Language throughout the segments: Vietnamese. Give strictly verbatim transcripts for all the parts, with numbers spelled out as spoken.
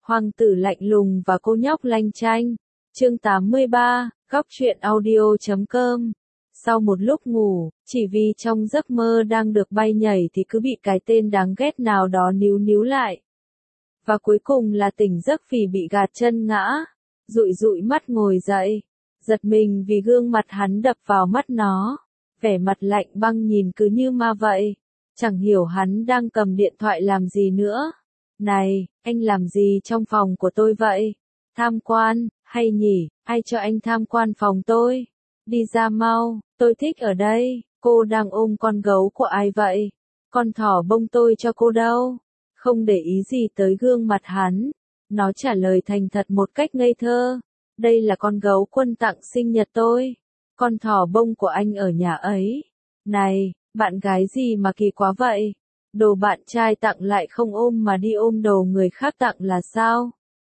Hoàng tử lạnh lùng và cô nhóc lanh chanh. Chương tám mươi ba, góc truyện audio chấm com. Sau một lúc ngủ, chỉ vì trong giấc mơ đang được bay nhảy thì cứ bị cái tên đáng ghét nào đó níu níu lại. Và cuối cùng là tỉnh giấc vì bị gạt chân ngã, dụi dụi mắt ngồi dậy, giật mình vì gương mặt hắn đập vào mắt nó, vẻ mặt lạnh băng nhìn cứ như ma vậy, chẳng hiểu hắn đang cầm điện thoại làm gì nữa. Này, anh làm gì trong phòng của tôi vậy? Tham quan, hay nhỉ, ai cho anh tham quan phòng tôi? Đi ra mau, tôi thích ở đây. Cô đang ôm con gấu của ai vậy? Con thỏ bông tôi cho cô đâu? Không để ý gì tới gương mặt hắn, nó trả lời thành thật một cách ngây thơ. Đây là con gấu Quân tặng sinh nhật tôi. Con thỏ bông của anh ở nhà ấy. Này, bạn gái gì mà kỳ quá vậy? Đồ bạn trai tặng lại không ôm mà đi ôm đồ người khác tặng là sao?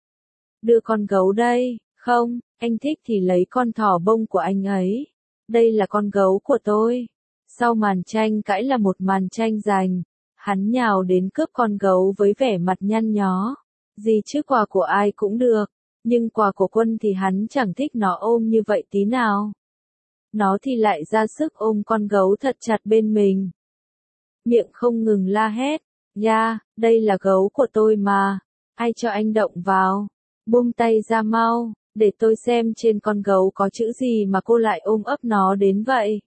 Đưa con gấu đây. Không, anh thích thì lấy con thỏ bông của anh ấy. Đây là con gấu của tôi. Sau màn tranh cãi là một màn tranh giành. Hắn nhào đến cướp con gấu với vẻ mặt nhăn nhó. Gì chứ, quà của ai cũng được. Nhưng quà của Quân thì hắn chẳng thích nó ôm như vậy tí nào. Nó thì lại ra sức ôm con gấu thật chặt bên mình. Miệng không ngừng la hét. Ya, đây là gấu của tôi mà. Ai cho anh động vào? Buông tay ra mau, để tôi xem trên con gấu có chữ gì mà cô lại ôm ấp nó đến vậy.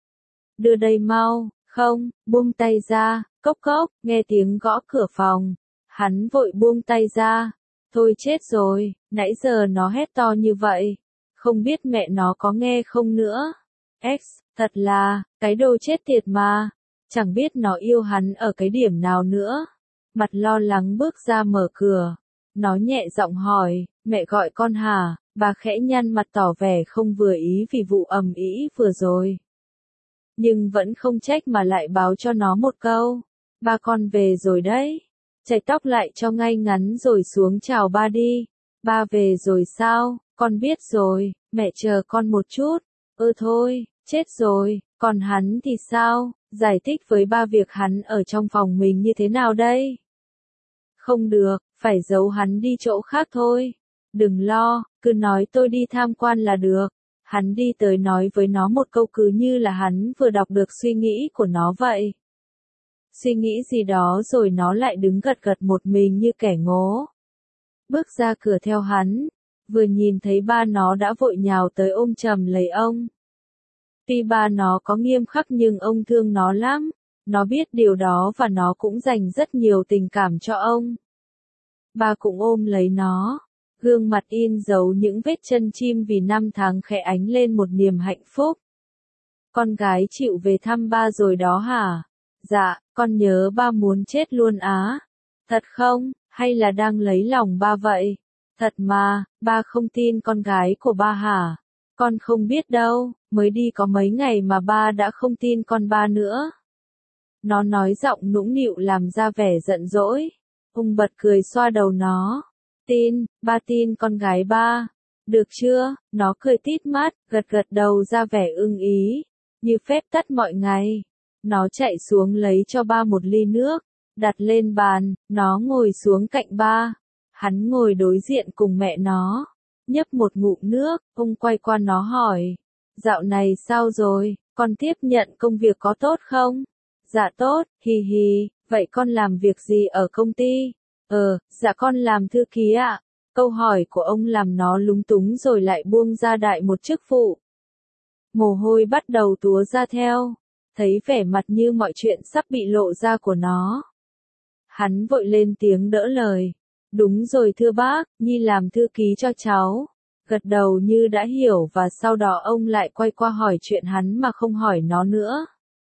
Đưa đây mau, không, buông tay ra, cốc cốc, nghe tiếng gõ cửa phòng. Hắn vội buông tay ra. Thôi chết rồi, nãy giờ nó hét to như vậy. Không biết mẹ nó có nghe không nữa. X, thật là, cái đồ chết tiệt mà. Chẳng biết nó yêu hắn ở cái điểm nào nữa. Mặt lo lắng bước ra mở cửa. Nó nhẹ giọng hỏi, mẹ gọi con hả? Bà khẽ nhăn mặt tỏ vẻ không vừa ý vì vụ ầm ĩ vừa rồi. Nhưng vẫn không trách mà lại báo cho nó một câu. Ba con về rồi đấy. Chải tóc lại cho ngay ngắn rồi xuống chào ba đi. Ba về rồi sao? Con biết rồi, mẹ chờ con một chút. Ơ thôi, chết rồi, còn hắn thì sao? Giải thích với ba việc hắn ở trong phòng mình như thế nào đây? Không được, phải giấu hắn đi chỗ khác thôi. Đừng lo, cứ nói tôi đi tham quan là được. Hắn đi tới nói với nó một câu cứ như là hắn vừa đọc được suy nghĩ của nó vậy. Suy nghĩ gì đó rồi nó lại đứng gật gật một mình như kẻ ngố. Bước ra cửa theo hắn, vừa nhìn thấy ba nó đã vội nhào tới ôm chầm lấy ông. Tuy ba nó có nghiêm khắc nhưng ông thương nó lắm. Nó biết điều đó và nó cũng dành rất nhiều tình cảm cho ông. Ba cũng ôm lấy nó. Gương mặt in dấu những vết chân chim vì năm tháng khẽ ánh lên một niềm hạnh phúc. Con gái chịu về thăm ba rồi đó hả? Dạ, con nhớ ba muốn chết luôn á. Thật không, hay là đang lấy lòng ba vậy? Thật mà, ba không tin con gái của ba hả? Con không biết đâu, mới đi có mấy ngày mà ba đã không tin con ba nữa. Nó nói giọng nũng nịu làm ra vẻ giận dỗi. Ông bật cười xoa đầu nó. Tin, ba tin con gái ba. Được chưa? Nó cười tít mắt, gật gật đầu ra vẻ ưng ý. Như phép tắc mọi ngày. Nó chạy xuống lấy cho ba một ly nước. Đặt lên bàn, nó ngồi xuống cạnh ba. Hắn ngồi đối diện cùng mẹ nó. Nhấp một ngụm nước, ông quay qua nó hỏi. Dạo này sao rồi, con tiếp nhận công việc có tốt không? Dạ tốt, hì hì, vậy con làm việc gì ở công ty? Ờ, dạ con làm thư ký ạ. Câu hỏi của ông làm nó lúng túng rồi lại buông ra đại một chức vụ. Mồ hôi bắt đầu túa ra theo, thấy vẻ mặt như mọi chuyện sắp bị lộ ra của nó. Hắn vội lên tiếng đỡ lời. Đúng rồi thưa bác, Nhi làm thư ký cho cháu. Gật đầu như đã hiểu và sau đó ông lại quay qua hỏi chuyện hắn mà không hỏi nó nữa.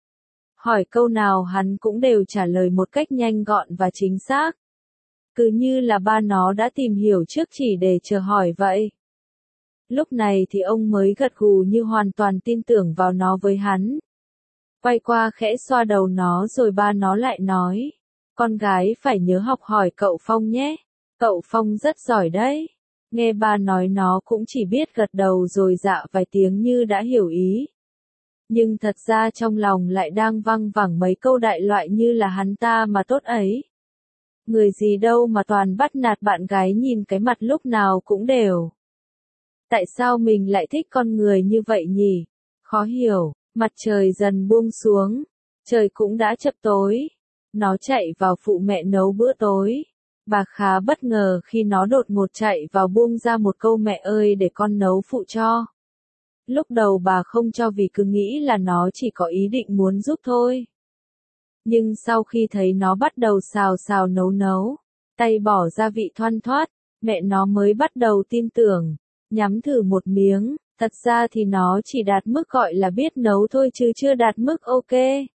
Hỏi câu nào hắn cũng đều trả lời một cách nhanh gọn và chính xác. Cứ như là ba nó đã tìm hiểu trước chỉ để chờ hỏi vậy. Lúc này thì ông mới gật gù như hoàn toàn tin tưởng vào nó với hắn. Quay qua khẽ xoa đầu nó rồi ba nó lại nói. Con gái phải nhớ học hỏi cậu Phong nhé. Cậu Phong rất giỏi đấy. Nghe ba nói nó cũng chỉ biết gật đầu rồi dạ vài tiếng như đã hiểu ý. Nhưng thật ra trong lòng lại đang văng vẳng mấy câu đại loại như là hắn ta mà tốt ấy. Người gì đâu mà toàn bắt nạt bạn gái nhìn cái mặt lúc nào cũng đều. Tại sao mình lại thích con người như vậy nhỉ? Khó hiểu, mặt trời dần buông xuống, trời cũng đã chập tối. Nó chạy vào phụ mẹ nấu bữa tối. Bà khá bất ngờ khi nó đột ngột chạy vào buông ra một câu mẹ ơi để con nấu phụ cho. Lúc đầu bà không cho vì cứ nghĩ là nó chỉ có ý định muốn giúp thôi. Nhưng sau khi thấy nó bắt đầu xào xào nấu nấu, tay bỏ gia vị thoăn thoắt, mẹ nó mới bắt đầu tin tưởng, nhắm thử một miếng, thật ra thì nó chỉ đạt mức gọi là biết nấu thôi chứ chưa đạt mức ok.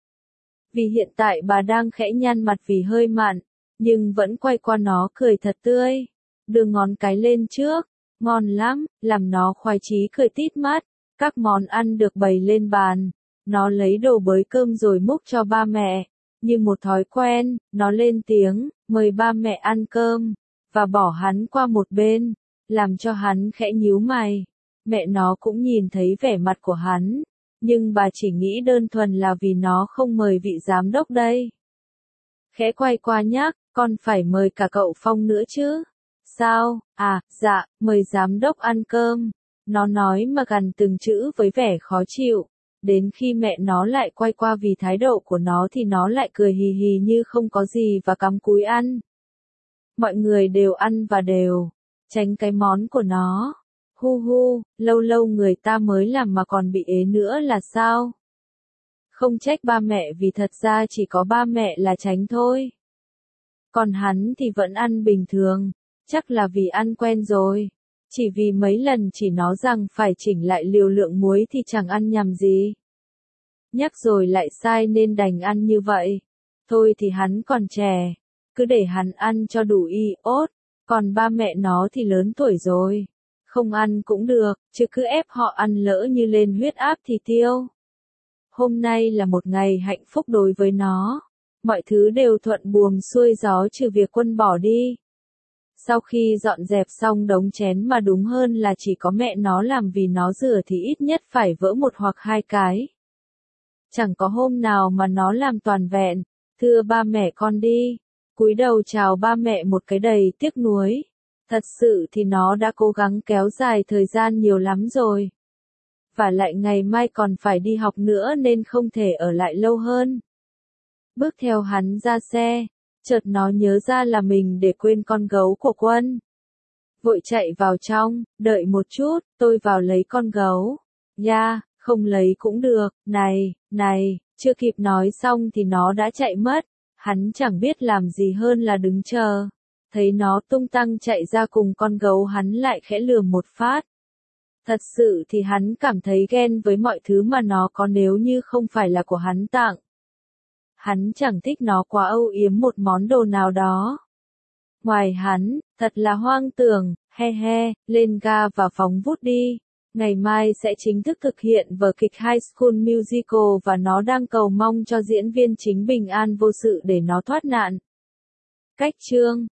Vì hiện tại bà đang khẽ nhăn mặt vì hơi mặn, nhưng vẫn quay qua nó cười thật tươi, đưa ngón cái lên trước, ngon lắm, làm nó khoái chí cười tít mắt. Các món ăn được bày lên bàn, nó lấy đồ bới cơm rồi múc cho ba mẹ. Như một thói quen, nó lên tiếng, mời ba mẹ ăn cơm, và bỏ hắn qua một bên, làm cho hắn khẽ nhíu mày. Mẹ nó cũng nhìn thấy vẻ mặt của hắn, nhưng bà chỉ nghĩ đơn thuần là vì nó không mời vị giám đốc đây. Khẽ quay qua nhắc, con phải mời cả cậu Phong nữa chứ. Sao, à, dạ, mời giám đốc ăn cơm. Nó nói mà gằn từng chữ với vẻ khó chịu. Đến khi mẹ nó lại quay qua vì thái độ của nó thì nó lại cười hì hì như không có gì và cắm cúi ăn. Mọi người đều ăn và đều tránh cái món của nó. Hu hu, lâu lâu người ta mới làm mà còn bị ế nữa là sao? Không trách ba mẹ vì thật ra chỉ có ba mẹ là tránh thôi. Còn hắn thì vẫn ăn bình thường, chắc là vì ăn quen rồi. Chỉ vì mấy lần chỉ nói rằng phải chỉnh lại liều lượng muối thì chẳng ăn nhầm gì. Nhắc rồi lại sai nên đành ăn như vậy. Thôi thì hắn còn trẻ, cứ để hắn ăn cho đủ iốt, còn ba mẹ nó thì lớn tuổi rồi. Không ăn cũng được, chứ cứ ép họ ăn lỡ như lên huyết áp thì tiêu. Hôm nay là một ngày hạnh phúc đối với nó. Mọi thứ đều thuận buồm xuôi gió trừ việc Quân bỏ đi. Sau khi dọn dẹp xong đống chén mà đúng hơn là chỉ có mẹ nó làm vì nó rửa thì ít nhất phải vỡ một hoặc hai cái. Chẳng có hôm nào mà nó làm toàn vẹn. Thưa ba mẹ con đi. Cúi đầu chào ba mẹ một cái đầy tiếc nuối. Thật sự thì nó đã cố gắng kéo dài thời gian nhiều lắm rồi. Và lại ngày mai còn phải đi học nữa nên không thể ở lại lâu hơn. Bước theo hắn ra xe, chợt nó nhớ ra là mình để quên con gấu của Quân. Vội chạy vào trong, đợi một chút, tôi vào lấy con gấu. Ya, yeah, không lấy cũng được, này, này, chưa kịp nói xong thì nó đã chạy mất. Hắn chẳng biết làm gì hơn là đứng chờ. Thấy nó tung tăng chạy ra cùng con gấu hắn lại khẽ lườm một phát. Thật sự thì hắn cảm thấy ghen với mọi thứ mà nó có nếu như không phải là của hắn tặng. Hắn chẳng thích nó quá âu yếm một món đồ nào đó. Ngoài hắn, thật là hoang tưởng, he he, lên ga và phóng vút đi. Ngày mai sẽ chính thức thực hiện vở kịch High School Musical và nó đang cầu mong cho diễn viên chính bình an vô sự để nó thoát nạn. Cách chương